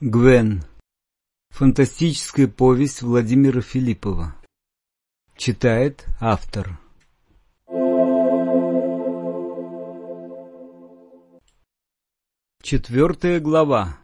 Гвен. Фантастическая повесть Владимира Филиппова. Читает автор. Четвертая глава.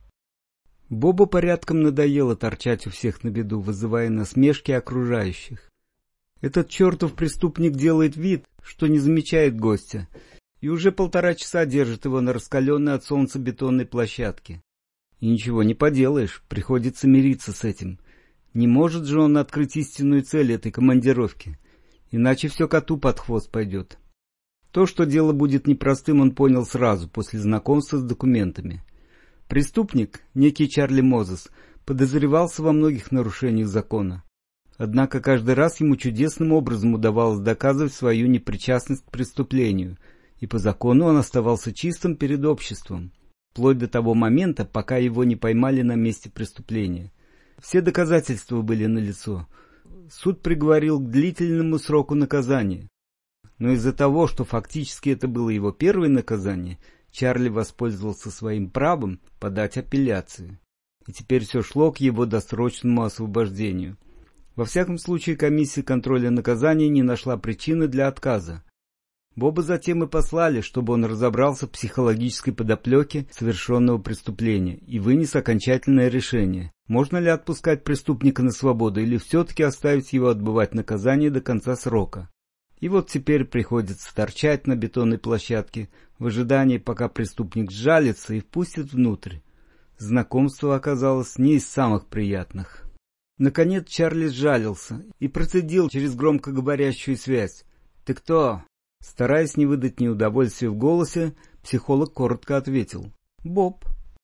Бобу порядком надоело торчать у всех на виду, вызывая насмешки окружающих. Этот чертов преступник делает вид, что не замечает гостя, и уже 1,5 часа держит его на раскаленной от солнца бетонной площадке. И ничего не поделаешь, приходится мириться с этим. Не может же он открыть истинную цель этой командировки, иначе все коту под хвост пойдет. То, что дело будет непростым, он понял сразу, после знакомства с документами. Преступник, некий Чарли Мозес, подозревался во многих нарушениях закона. Однако каждый раз ему чудесным образом удавалось доказывать свою непричастность к преступлению, и по закону он оставался чистым перед обществом, вплоть до того момента, пока его не поймали на месте преступления. Все доказательства были налицо. Суд приговорил к длительному сроку наказания. Но из-за того, что фактически это было его первое наказание, Чарли воспользовался своим правом подать апелляцию. И теперь все шло к его досрочному освобождению. Во всяком случае, комиссия контроля наказаний не нашла причины для отказа. Боба затем и послали, чтобы он разобрался в психологической подоплеке совершенного преступления и вынес окончательное решение, можно ли отпускать преступника на свободу или все-таки оставить его отбывать наказание до конца срока. И вот теперь приходится торчать на бетонной площадке в ожидании, пока преступник сжалится и впустит внутрь. Знакомство оказалось не из самых приятных. Наконец Чарли сжалился и процедил через громкоговорящую связь: «Ты кто?» Стараясь не выдать неудовольствия в голосе, психолог коротко ответил: «Боб».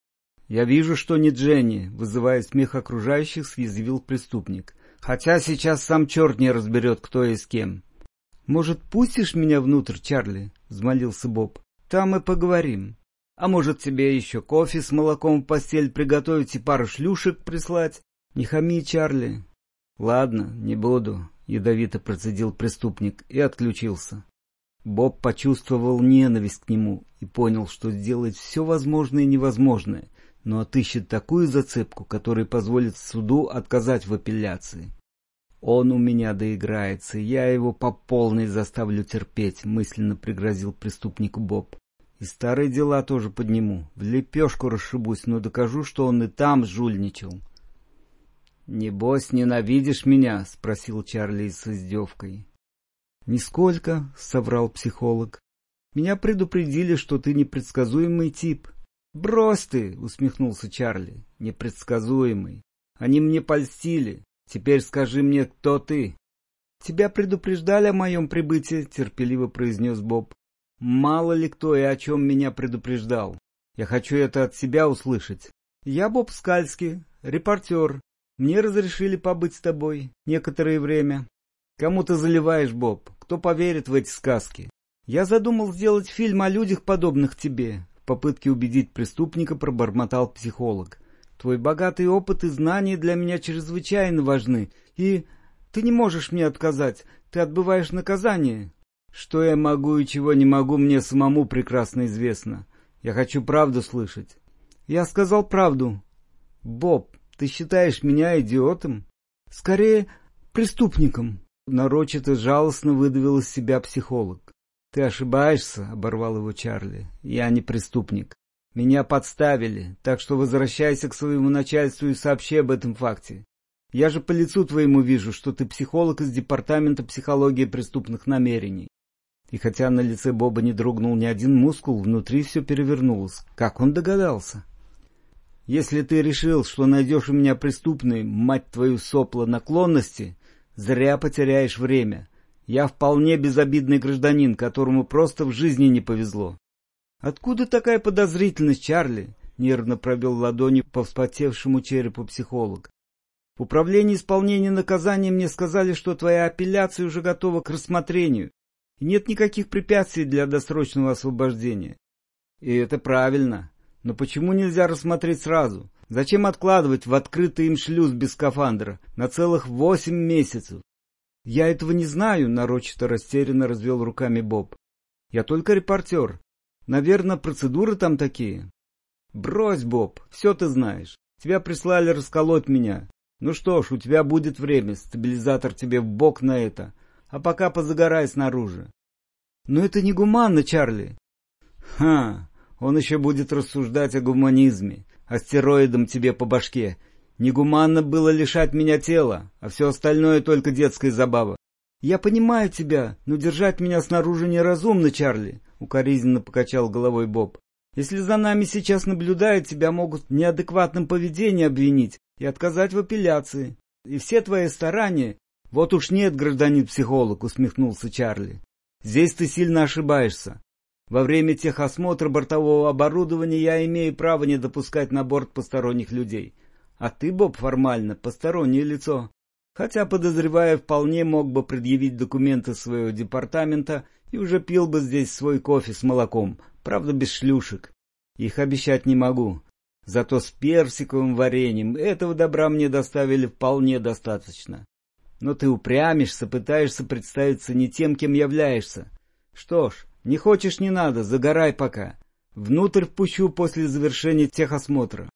«Я вижу, что не Дженни», — вызывая смех окружающих, съязвил преступник. «Хотя сейчас сам черт не разберет, кто и с кем». «Может, пустишь меня внутрь, Чарли?» — взмолился Боб. «Там и поговорим. А может, тебе еще кофе с молоком в постель приготовить и пару шлюшек прислать? Не хами, Чарли». «Ладно, не буду», — ядовито процедил преступник и отключился. Боб почувствовал ненависть к нему и понял, что сделает все возможное и невозможное, но отыщет такую зацепку, которая позволит суду отказать в апелляции. «Он у меня доиграется, я его по полной заставлю терпеть», — мысленно пригрозил преступнику Боб. «И старые дела тоже подниму, в лепешку расшибусь, но докажу, что он и там жульничал». «Небось, ненавидишь меня?» — спросил Чарли с издевкой. «Нисколько», — соврал психолог. «Меня предупредили, что ты непредсказуемый тип». «Брось ты!» — усмехнулся Чарли. «Непредсказуемый. Они мне польстили. Теперь скажи мне, кто ты?» «Тебя предупреждали о моем прибытии», — терпеливо произнес Боб. «Мало ли кто и о чем меня предупреждал. Я хочу это от себя услышать. Я Боб Скальский, репортер. Мне разрешили побыть с тобой некоторое время». «Кому ты заливаешь, Боб? Кто поверит в эти сказки?» «Я задумал сделать фильм о людях, подобных тебе», — в попытке убедить преступника пробормотал психолог. «Твой богатый опыт и знания для меня чрезвычайно важны, и ты не можешь мне отказать, ты отбываешь наказание». «Что я могу и чего не могу, мне самому прекрасно известно. Я хочу правду слышать». «Я сказал правду». «Боб, ты считаешь меня идиотом?» «Скорее, преступником». Нарочито жалостно выдавил из себя психолог. «Ты ошибаешься», — оборвал его Чарли. «Я не преступник. Меня подставили, так что возвращайся к своему начальству и сообщи об этом факте. Я же по лицу твоему вижу, что ты психолог из департамента психологии преступных намерений». И хотя на лице Боба не дрогнул ни один мускул, внутри все перевернулось. Как он догадался? «Если ты решил, что найдешь у меня преступные, мать твою, сопла, наклонности, зря потеряешь время. Я вполне безобидный гражданин, которому просто в жизни не повезло». «Откуда такая подозрительность, Чарли?» — нервно провел ладонью по вспотевшему черепу психолог. «В управлении исполнения наказания мне сказали, что твоя апелляция уже готова к рассмотрению, и нет никаких препятствий для досрочного освобождения». «И это правильно. Но почему нельзя рассмотреть сразу? Зачем откладывать в открытый им шлюз без скафандра на целых 8 месяцев?» «Я этого не знаю», — нарочито растерянно развел руками Боб. «Я только репортер. Наверное, процедуры там такие». «Брось, Боб, все ты знаешь. Тебя прислали расколоть меня. Ну что ж, у тебя будет время, стабилизатор тебе в бок на это. А пока позагорай снаружи. Но это не гуманно, Чарли. Ха, он еще будет рассуждать о гуманизме, астероидом тебе по башке. Негуманно было лишать меня тела, а все остальное только детская забава. Я понимаю тебя, но держать меня снаружи неразумно, Чарли, укоризненно покачал головой Боб. Если за нами сейчас наблюдают, тебя могут в неадекватном поведении обвинить и отказать в апелляции. И все твои старания... Вот уж нет, гражданин-психолог, усмехнулся Чарли. Здесь ты сильно ошибаешься. Во время техосмотра бортового оборудования я имею право не допускать на борт посторонних людей. А ты, Боб, формально постороннее лицо. Хотя, подозревая, вполне мог бы предъявить документы своего департамента и уже пил бы здесь свой кофе с молоком, правда без шлюшек. Их обещать не могу. Зато с персиковым вареньем этого добра мне доставили вполне достаточно. Но ты упрямишься, пытаешься представиться не тем, кем являешься. Что ж, не хочешь — не надо, загорай пока. Внутрь впущу после завершения техосмотра.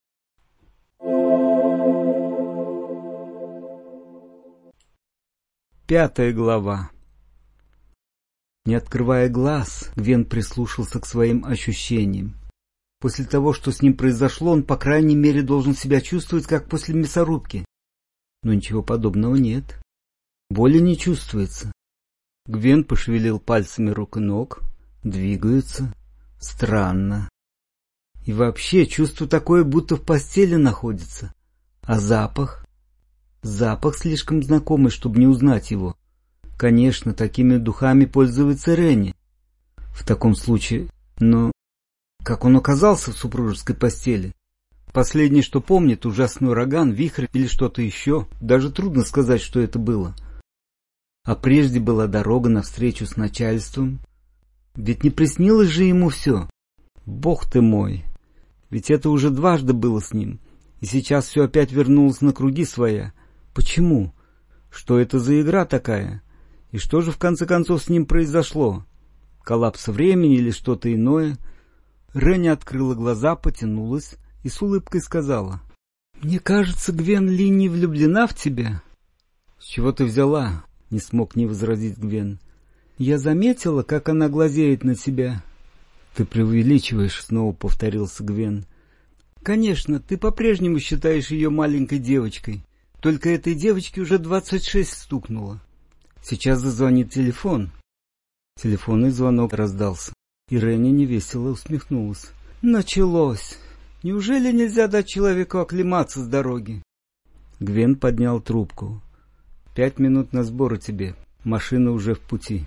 Пятая глава. Не открывая глаз, Гвен прислушался к своим ощущениям. После того, что с ним произошло, он, по крайней мере, должен себя чувствовать, как после мясорубки. Но ничего подобного нет. Боли не чувствуется. Гвен пошевелил пальцами рук и ног. Двигаются. Странно. И вообще, чувство такое, будто в постели находится. А запах? Запах слишком знакомый, чтобы не узнать его. Конечно, такими духами пользуется Ренни. В таком случае, но... Как он оказался в супружеской постели? Последнее, что помнит, ужасный ураган, вихрь или что-то еще. Даже трудно сказать, что это было. А прежде была дорога навстречу с начальством. Ведь не приснилось же ему все. Бог ты мой! Ведь это уже дважды было с ним. И сейчас все опять вернулось на круги своя. Почему? Что это за игра такая? И что же в конце концов с ним произошло? Коллапс времени или что-то иное? Ренни открыла глаза, потянулась и с улыбкой сказала: «Мне кажется, Гвен Ли не влюблена в тебя». «С чего ты взяла?» — не смог не возразить Гвен. «Я заметила, как она глазеет на тебя». «Ты преувеличиваешь», — снова повторился Гвен. «Конечно, ты по-прежнему считаешь ее маленькой девочкой. Только этой девочке уже 26 стукнуло. Сейчас зазвонит телефон». Телефонный звонок раздался, и Ренни невесело усмехнулась. «Началось. Неужели нельзя дать человеку оклематься с дороги?» Гвен поднял трубку. 5 минут на сборы тебе. Машина уже в пути.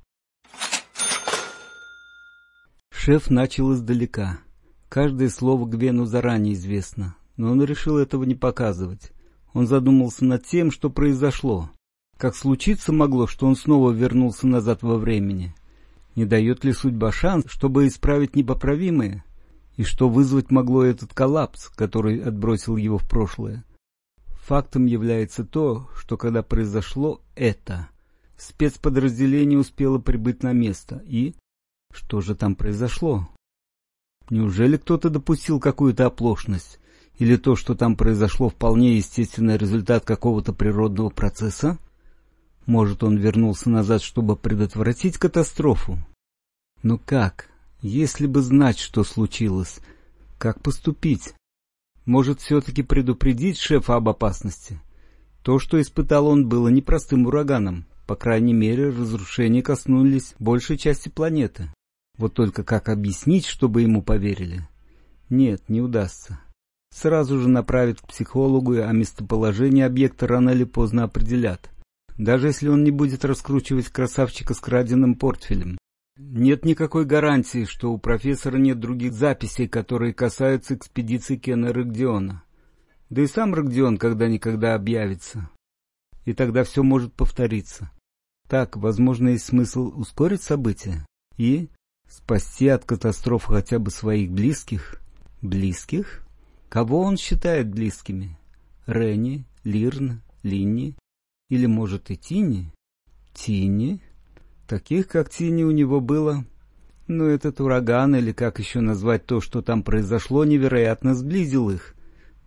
Шеф начал издалека. Каждое слово Гвену заранее известно, но он решил этого не показывать. Он задумался над тем, что произошло. Как случиться могло, что он снова вернулся назад во времени? Не дает ли судьба шанс, чтобы исправить непоправимое? И что вызвать могло этот коллапс, который отбросил его в прошлое? Фактом является то, что когда произошло это, спецподразделение успело прибыть на место. И что же там произошло? Неужели кто-то допустил какую-то оплошность? Или то, что там произошло, вполне естественный результат какого-то природного процесса? Может, он вернулся назад, чтобы предотвратить катастрофу? Но как? Если бы знать, что случилось, как поступить? Может, все-таки предупредить шефа об опасности? То, что испытал он, было непростым ураганом. По крайней мере, разрушения коснулись большей части планеты. Вот только как объяснить, чтобы ему поверили? Нет, не удастся. Сразу же направят к психологу, а местоположение объекта рано или поздно определят. Даже если он не будет раскручивать красавчика с краденным портфелем. Нет никакой гарантии, что у профессора нет других записей, которые касаются экспедиции Кена Рогдиона. Да и сам Рогдион когда-никогда объявится. И тогда все может повториться. Так, возможно, есть смысл ускорить события и спасти от катастрофы хотя бы своих близких. Близких? Кого он считает близкими? Ренни, Лирн, Линни? Или, может, и Тинни? Тинни? Таких, как Тинни, у него было... Но этот ураган, или как еще назвать то, что там произошло, невероятно сблизил их.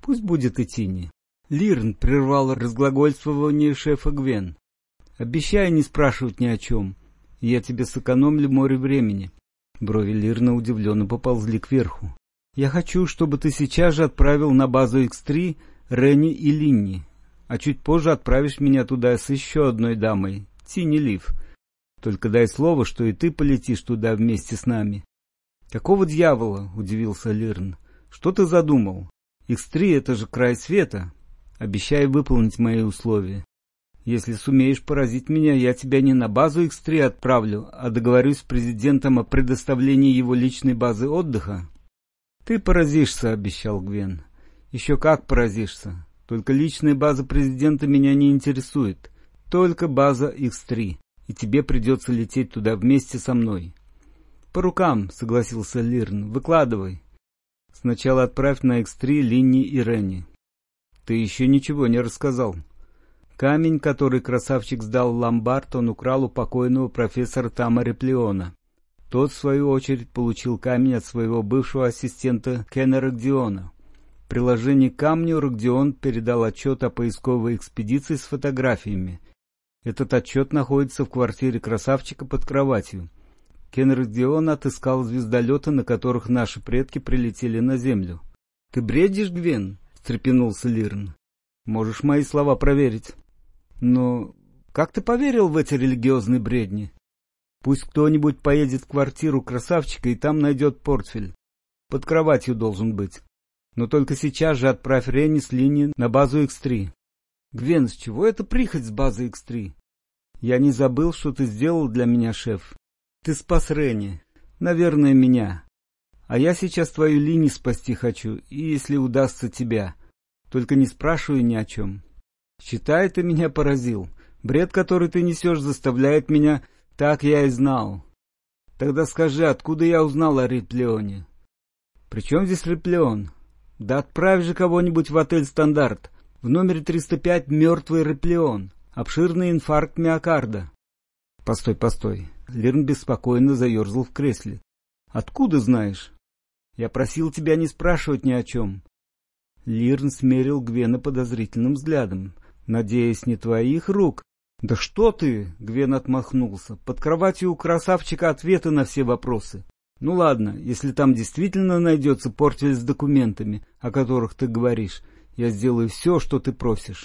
Пусть будет и Тини. Лирн прервал разглагольствование шефа Гвен. Обещай не спрашивать ни о чем. Я тебе сэкономлю море времени. Брови Лирна удивленно поползли кверху. Я хочу, чтобы ты сейчас же отправил на базу X3 Ренни и Линни, а чуть позже отправишь меня туда с еще одной дамой, Тини Лив. Только дай слово, что и ты полетишь туда вместе с нами. Какого дьявола? — удивился Лирн. Что ты задумал? X3 — это же край света. Обещай выполнить мои условия. Если сумеешь поразить меня, я тебя не на базу X3 отправлю, а договорюсь с президентом о предоставлении его личной базы отдыха. Ты поразишься, — обещал Гвен. Еще как поразишься. Только личная база президента меня не интересует. Только база X3. И тебе придется лететь туда вместе со мной. По рукам, — согласился Лирн. Выкладывай. Сначала отправь на X3 Линни и Ренни. Ты еще ничего не рассказал. Камень, который красавчик сдал в ломбард, он украл у покойного профессора Тама Реплеона. Тот, в свою очередь, получил камень от своего бывшего ассистента Кена Рогдиона. В приложении к камню Рогдион передал отчет о поисковой экспедиции с фотографиями. Этот отчет находится в квартире красавчика под кроватью. Кен Рогдион отыскал звездолеты, на которых наши предки прилетели на Землю. — Ты бредишь, Гвен? — встрепенулся Лирн. — Можешь мои слова проверить. — Но как ты поверил в эти религиозные бредни? Пусть кто-нибудь поедет в квартиру красавчика и там найдет портфель. Под кроватью должен быть. Но только сейчас же отправь Ренни с Линни на базу X3. Гвен, с чего это прихоть с базы X3? Я не забыл, что ты сделал для меня, шеф. Ты спас Ренни. Наверное, меня. А я сейчас твою Линни спасти хочу, и если удастся тебя. Только не спрашивай ни о чем. Считай, ты меня поразил. Бред, который ты несешь, заставляет меня... Так я и знал. Тогда скажи, откуда я узнал о Реплеоне? При чем здесь Реплеон? Да отправь же кого-нибудь в отель «Стандарт». В номере 305 мертвый Реплеон. Обширный инфаркт миокарда. Постой. Лирн беспокойно заерзал в кресле. Откуда знаешь? Я просил тебя не спрашивать ни о чем. Лирн смерил Гвена подозрительным взглядом. Надеюсь, не твоих рук? «Да что ты!» — Гвен отмахнулся. «Под кроватью у красавчика ответы на все вопросы. Ну ладно, если там действительно найдется портфель с документами, о которых ты говоришь, я сделаю все, что ты просишь».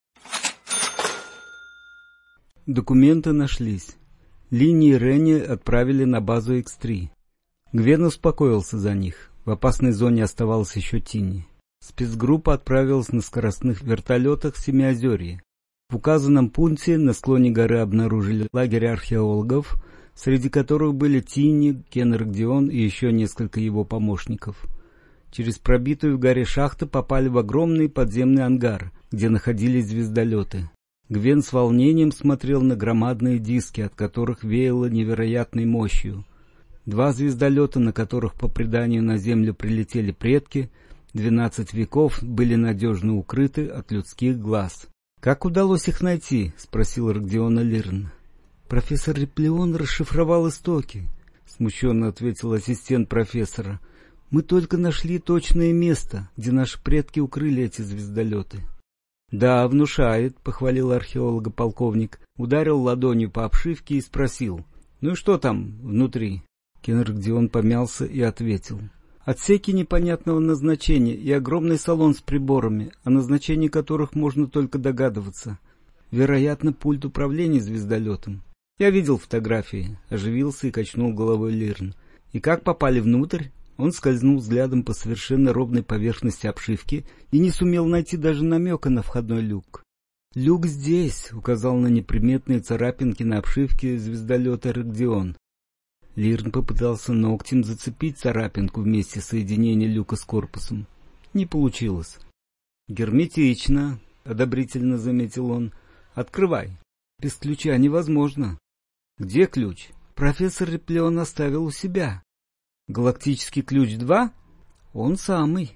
Документы нашлись. Линни и Ренни отправили на базу X3. Гвен успокоился за них. В опасной зоне оставалась еще Тини. Спецгруппа отправилась на скоростных вертолетах в Семиозерье. В указанном пункте на склоне горы обнаружили лагерь археологов, среди которых были Тини, Кен Рогдион и еще несколько его помощников. Через пробитую в горе шахту попали в огромный подземный ангар, где находились звездолеты. Гвен с волнением смотрел на громадные диски, от которых веяло невероятной мощью. 2 звездолета, на которых по преданию на Землю прилетели предки, 12 веков были надежно укрыты от людских глаз. «Как удалось их найти?» — спросил Рогдиона Лирн. «Профессор Реплеон расшифровал истоки», — смущенно ответил ассистент профессора. «Мы только нашли точное место, где наши предки укрыли эти звездолеты». «Да, внушает», — похвалил археолога полковник, ударил ладонью по обшивке и спросил. «Ну и что там внутри?» Кен Рогдион помялся и ответил. «Отсеки непонятного назначения и огромный салон с приборами, о назначении которых можно только догадываться. Вероятно, пульт управления звездолетом». «Я видел фотографии», — оживился и качнул головой Лирн. «И как попали внутрь?» Он скользнул взглядом по совершенно ровной поверхности обшивки и не сумел найти даже намека на входной люк. «Люк здесь», — указал на неприметные царапинки на обшивке звездолета Рогдион. Лирн попытался ногтем зацепить царапинку в месте соединения люка с корпусом. Не получилось. «Герметично», — одобрительно заметил он. «Открывай. Без ключа невозможно». «Где ключ?» «Профессор Реплеон оставил у себя». «Галактический ключ 2?» «Он самый».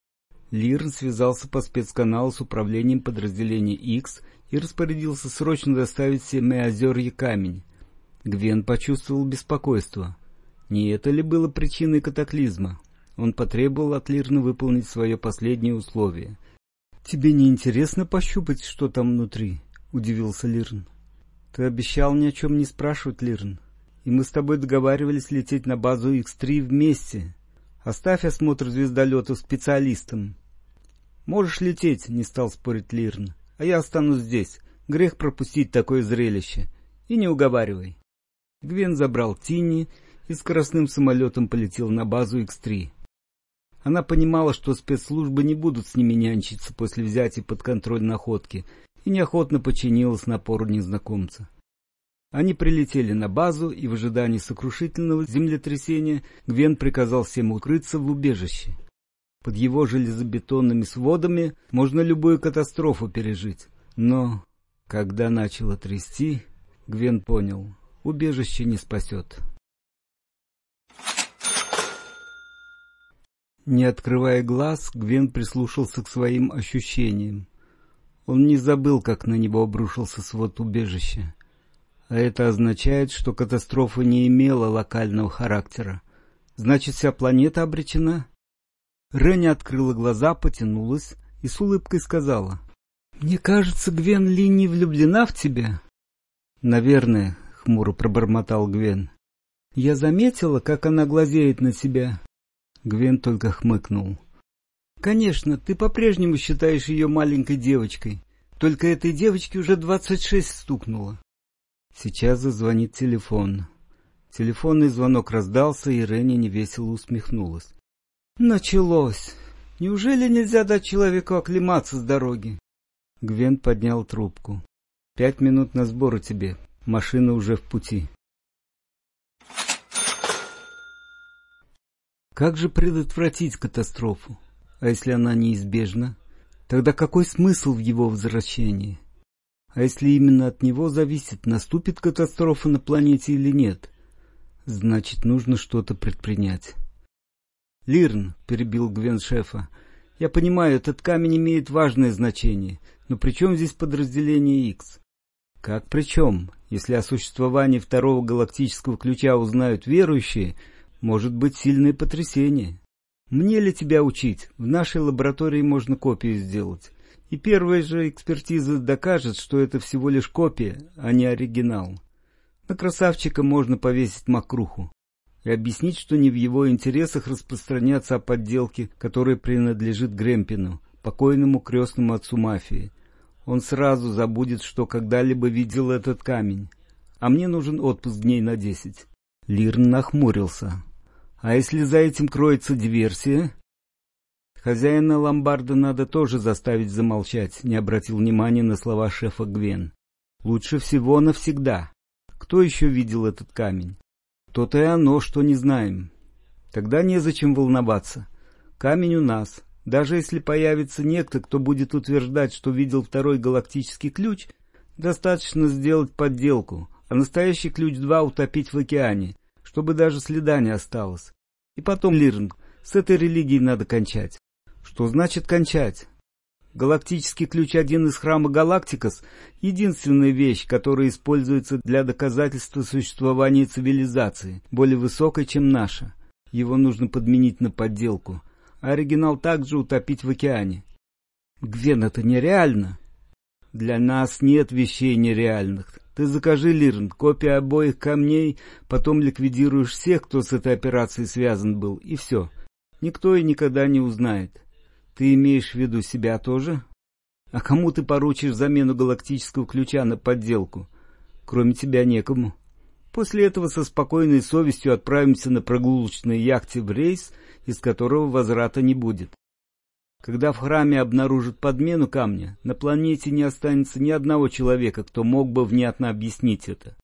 Лирн связался по спецканалу с управлением подразделения X и распорядился срочно доставить в Семиозерье камень. Гвен почувствовал беспокойство. Не это ли было причиной катаклизма? Он потребовал от Лирна выполнить свое последнее условие. «Тебе не интересно пощупать, что там внутри?» — удивился Лирн. «Ты обещал ни о чем не спрашивать, Лирн. И мы с тобой договаривались лететь на базу X3 вместе. Оставь осмотр звездолетов специалистам». «Можешь лететь», — не стал спорить Лирн. «А я останусь здесь. Грех пропустить такое зрелище. И не уговаривай». Гвен забрал Тинни и скоростным самолетом полетел на базу X3. Она понимала, что спецслужбы не будут с ними нянчиться после взятия под контроль находки, и неохотно подчинилась напору незнакомца. Они прилетели на базу, и в ожидании сокрушительного землетрясения Гвен приказал всем укрыться в убежище. Под его железобетонными сводами можно любую катастрофу пережить. Но, когда начало трясти, Гвен понял, убежище не спасет. Не открывая глаз, Гвен прислушался к своим ощущениям. Он не забыл, как на него обрушился свод убежища. А это означает, что катастрофа не имела локального характера. Значит, вся планета обречена? Ренни открыла глаза, потянулась и с улыбкой сказала: «Мне кажется, Гвен Ли не влюблена в тебя». «Наверное», — хмуро пробормотал Гвен. «Я заметила, как она глазеет на тебя». Гвен только хмыкнул. «Конечно, ты по-прежнему считаешь ее маленькой девочкой. Только этой девочке уже 26 стукнуло». Сейчас зазвонит телефон. Телефонный звонок раздался, и Ренни невесело усмехнулась. «Началось. Неужели нельзя дать человеку оклематься с дороги?» Гвен поднял трубку. 5 минут на сбор у тебе. Машина уже в пути. Как же предотвратить катастрофу? А если она неизбежна? Тогда какой смысл в его возвращении? А если именно от него зависит, наступит катастрофа на планете или нет? Значит, нужно что-то предпринять. «Лирн», — перебил Гвен шефа, — «я понимаю, этот камень имеет важное значение, но при чем здесь подразделение X?» «Как при чем? Если о существовании второго галактического ключа узнают верующие, может быть сильное потрясение. Мне ли тебя учить? В нашей лаборатории можно копию сделать. И первая же экспертиза докажет, что это всего лишь копия, а не оригинал. На красавчика можно повесить мокруху и объяснить, что не в его интересах распространяться о подделке, которая принадлежит Гремпину, покойному крестному отцу мафии. Он сразу забудет, что когда-либо видел этот камень. А мне нужен отпуск дней на 10. Лирн нахмурился. А если за этим кроется диверсия? Хозяина ломбарда надо тоже заставить замолчать, не обратил внимания на слова шефа Гвен. Лучше всего навсегда. Кто еще видел этот камень? То-то и оно, что не знаем. Тогда незачем волноваться. Камень у нас. Даже если появится некто, кто будет утверждать, что видел второй галактический ключ, достаточно сделать подделку, а настоящий ключ 2 утопить в океане, чтобы даже следа не осталось. И потом, Лирн, с этой религией надо кончать. Что значит кончать? Галактический ключ 1 из храма Галактикос — единственная вещь, которая используется для доказательства существования цивилизации, более высокой, чем наша. Его нужно подменить на подделку, а оригинал также утопить в океане. Гвен, это нереально. Для нас нет вещей нереальных. Ты закажи, Лирн, копии обоих камней, потом ликвидируешь всех, кто с этой операцией связан был, и все. Никто и никогда не узнает. Ты имеешь в виду себя тоже? А кому ты поручишь замену галактического ключа на подделку? Кроме тебя некому. После этого со спокойной совестью отправимся на прогулочной яхте в рейс, из которого возврата не будет. Когда в храме обнаружат подмену камня, на планете не останется ни одного человека, кто мог бы внятно объяснить это.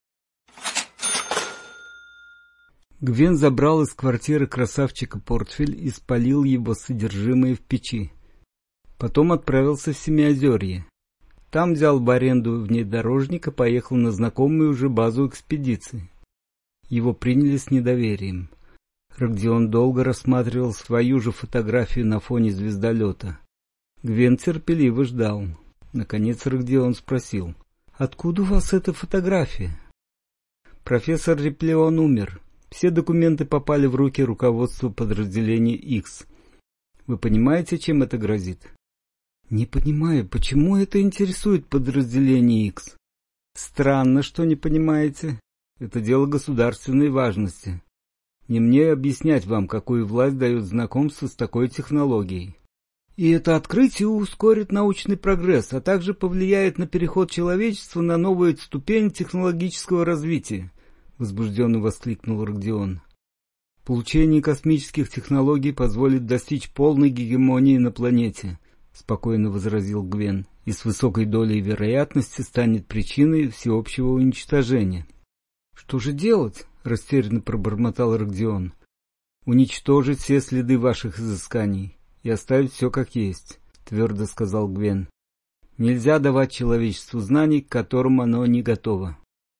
Гвен забрал из квартиры красавчика портфель и спалил его содержимое в печи. Потом отправился в Семиозерье. Там взял в аренду внедорожник и поехал на знакомую уже базу экспедиции. Его приняли с недоверием. Рогдион долго рассматривал свою же фотографию на фоне звездолета. Гвен терпеливо ждал. Наконец Рогдион спросил: «Откуда у вас эта фотография?» «Профессор Реплеон умер. Все документы попали в руки руководства подразделения X. Вы понимаете, чем это грозит? Не понимаю, почему это интересует подразделение X? Странно, что не понимаете. Это дело государственной важности. Не мне объяснять вам, какую власть дает знакомство с такой технологией. И это открытие ускорит научный прогресс, а также повлияет на переход человечества на новую ступень технологического развития, возбужденно воскликнул Рогдион. Получение космических технологий позволит достичь полной гегемонии на планете, спокойно возразил Гвен, и с высокой долей вероятности станет причиной всеобщего уничтожения. Что же делать? Растерянно пробормотал Рогдион. Уничтожить все следы ваших изысканий и оставить все как есть, твердо сказал Гвен. Нельзя давать человечеству знаний, к которым оно не готово.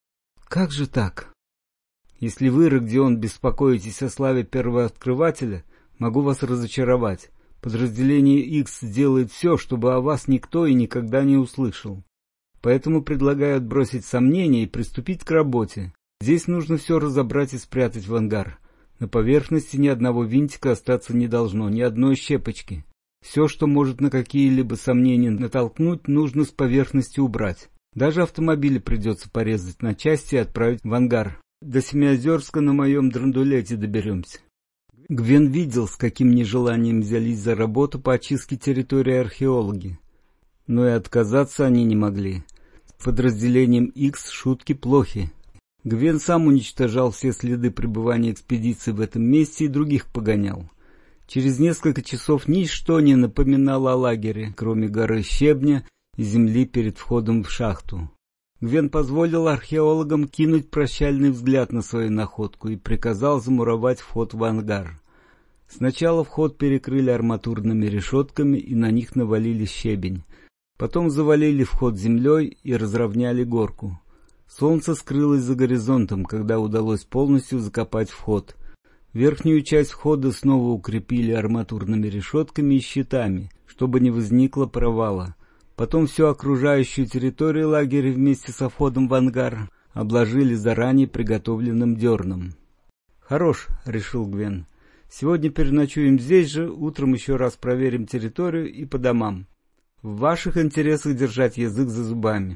Как же так? Если вы, Рогдион, беспокоитесь о славе первооткрывателя, могу вас разочаровать. Подразделение X сделает все, чтобы о вас никто и никогда не услышал. Поэтому предлагаю отбросить сомнения и приступить к работе. Здесь нужно все разобрать и спрятать в ангар. На поверхности ни одного винтика остаться не должно, ни одной щепочки. Все, что может на какие-либо сомнения натолкнуть, нужно с поверхности убрать. Даже автомобили придется порезать на части и отправить в ангар. До Семиозерска на моем драндулете доберемся. Гвен видел, с каким нежеланием взялись за работу по очистке территории археологи. Но и отказаться они не могли. С подразделением X шутки плохи. Гвен сам уничтожал все следы пребывания экспедиции в этом месте и других погонял. Через несколько часов ничто не напоминало о лагере, кроме горы щебня и земли перед входом в шахту. Гвен позволил археологам кинуть прощальный взгляд на свою находку и приказал замуровать вход в ангар. Сначала вход перекрыли арматурными решетками и на них навалили щебень. Потом завалили вход землей и разровняли горку. Солнце скрылось за горизонтом, когда удалось полностью закопать вход. Верхнюю часть входа снова укрепили арматурными решетками и щитами, чтобы не возникло провала. Потом всю окружающую территорию лагеря вместе со входом в ангар обложили заранее приготовленным дерном. «Хорош», — решил Гвен. «Сегодня переночуем здесь же, утром еще раз проверим территорию и по домам. В ваших интересах держать язык за зубами».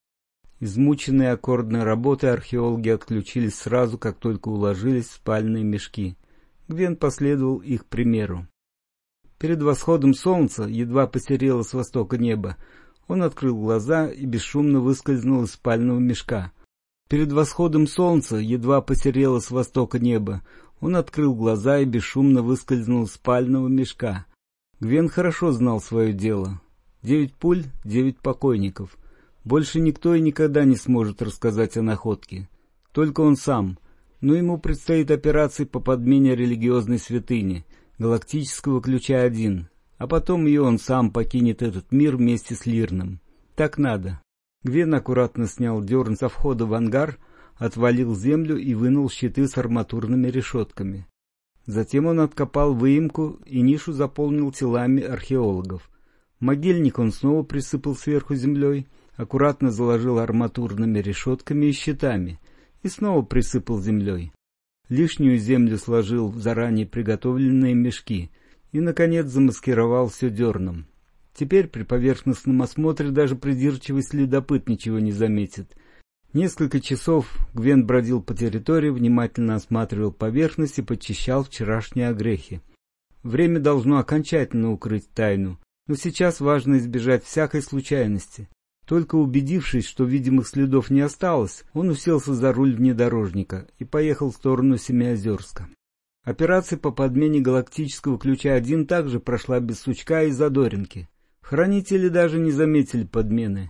Измученные аккордной работой археологи отключились сразу, как только уложились в спальные мешки. Гвен последовал их примеру. Перед восходом солнца едва посерело с востока небо. Он открыл глаза и бесшумно выскользнул из спального мешка. Перед восходом солнца едва посерело с востока небо. Он открыл глаза и бесшумно выскользнул из спального мешка. Гвен хорошо знал свое дело. 9 пуль, 9 покойников. Больше никто и никогда не сможет рассказать о находке. Только он сам. Но ему предстоит операция по подмене религиозной святыни, галактического ключа-1. А потом и он сам покинет этот мир вместе с Лирном. Так надо. Гвен аккуратно снял дерн со входа в ангар, отвалил землю и вынул щиты с арматурными решетками. Затем он откопал выемку и нишу заполнил телами археологов. Могильник он снова присыпал сверху землей, аккуратно заложил арматурными решетками и щитами и снова присыпал землей. Лишнюю землю сложил в заранее приготовленные мешки и, наконец, замаскировал все дерном. Теперь при поверхностном осмотре даже придирчивый следопыт ничего не заметит. Несколько часов Гвен бродил по территории, внимательно осматривал поверхность и подчищал вчерашние огрехи. Время должно окончательно укрыть тайну, но сейчас важно избежать всякой случайности. Только убедившись, что видимых следов не осталось, он уселся за руль внедорожника и поехал в сторону Семиозерска. Операция по подмене галактического ключа-1 также прошла без сучка и задоринки. Хранители даже не заметили подмены.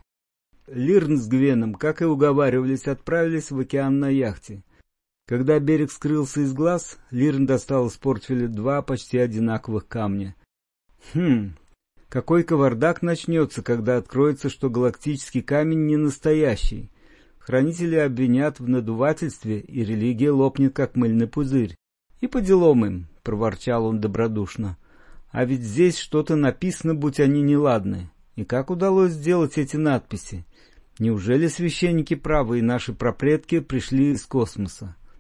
Лирн с Гвеном, как и уговаривались, отправились в океан на яхте. Когда берег скрылся из глаз, Лирн достал из портфеля 2 почти одинаковых камня. Какой кавардак начнется, когда откроется, что галактический камень не настоящий. Хранители обвинят в надувательстве, и религия лопнет, как мыльный пузырь. И по делам им, — проворчал он добродушно. А ведь здесь что-то написано, будь они неладны. И как удалось сделать эти надписи? Неужели священники правы, и наши прапредки пришли из космоса?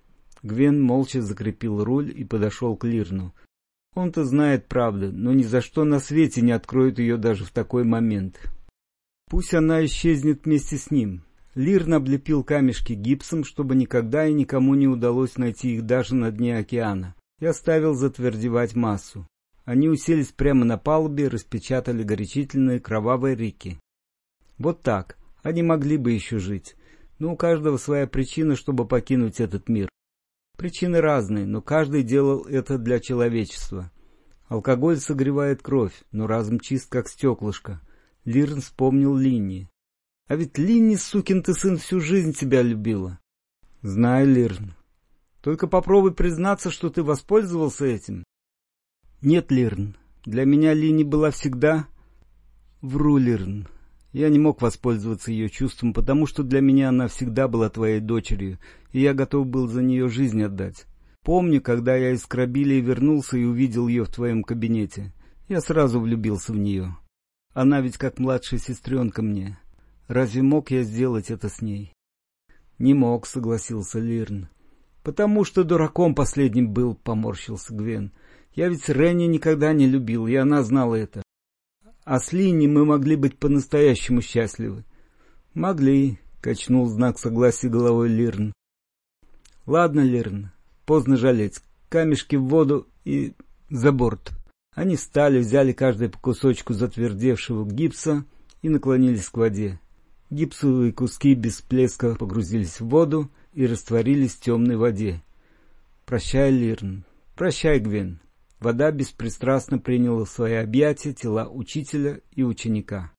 Гвен молча закрепил руль и подошел к Лирну. Он-то знает правду, но ни за что на свете не откроет ее даже в такой момент. Пусть она исчезнет вместе с ним. Лирн облепил камешки гипсом, чтобы никогда и никому не удалось найти их даже на дне океана, и оставил затвердевать массу. Они уселись прямо на палубе и распечатали горячительные кровавые рики. Вот так. Они могли бы еще жить. Но у каждого своя причина, чтобы покинуть этот мир. Причины разные, но каждый делал это для человечества. Алкоголь согревает кровь, но разум чист, как стеклышко. Лирн вспомнил Линни. А ведь Линни, сукин ты сын, всю жизнь тебя любила. Знаю, Лирн. Только попробуй признаться, что ты воспользовался этим. Нет, Лирн. Для меня Линни была всегда... Вру, Лирн. Я не мог воспользоваться ее чувством, потому что для меня она всегда была твоей дочерью, и я готов был за нее жизнь отдать. Помню, когда я из Крабилии вернулся и увидел ее в твоем кабинете. Я сразу влюбился в нее. Она ведь как младшая сестренка мне. Разве мог я сделать это с ней? Не мог, согласился Лирн. Потому что дураком последним был, поморщился Гвен. Я ведь Ренни никогда не любил, и она знала это. А с Линни мы могли быть по-настоящему счастливы. Могли, качнул знак согласия головой Лирн. Ладно, Лирн, поздно жалеть. Камешки в воду и за борт. Они встали, взяли каждый по кусочку затвердевшего гипса и наклонились к воде. Гипсовые куски без всплеска погрузились в воду и растворились в темной воде. Прощай, Лирн. Прощай, Гвен. Вода беспристрастно приняла в свои объятия тела учителя и ученика.